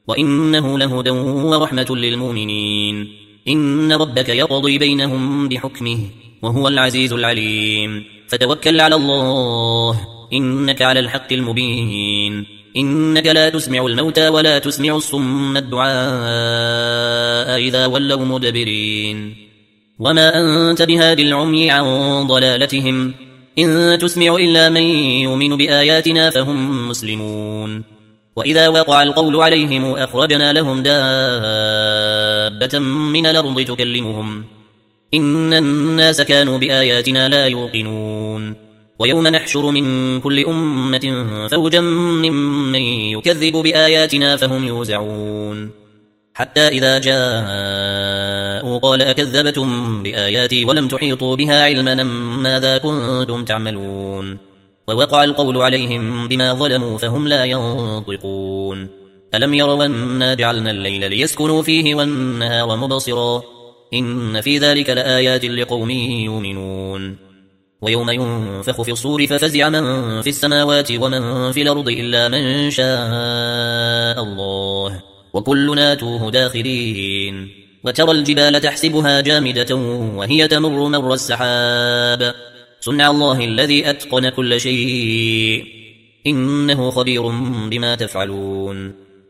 وإنه لهدى ورحمة للمؤمنين. إن ربك يقضي بينهم بحكمه وهو العزيز العليم. فتوكل على الله إنك على الحق المبين. إنك لا تسمع الموتى ولا تسمع الصم الدعاء إذا ولوا مدبرين. وما أنت بهاد العمي عن ضلالتهم إن تسمع إلا من يؤمن بآياتنا فهم مسلمون. وإذا وقع القول عليهم أخرجنا لهم دابة من الأرض تكلمهم إن الناس كانوا بآياتنا لا يوقنون. ويوم نحشر من كل أمة فوجا ممن يكذب بآياتنا فهم يوزعون. حتى إذا جاءوا قال أكذبتم بآياتي ولم تحيطوا بها علما ماذا كنتم تعملون. ووقع القول عليهم بما ظلموا فهم لا ينطقون. ألم يروا أنا جعلنا الليل ليسكنوا فيه والنهار مبصرا إن في ذلك لآيات لقوم يؤمنون. ويوم ينفخ في الصور ففزع من في السماوات ومن في الأرض إلا من شاء الله وكلنا توه داخرين. وترى الجبال تحسبها جامدة وهي تمر مر السحاب صنع الله الذي أتقن كل شيء إنه خبير بما تفعلون.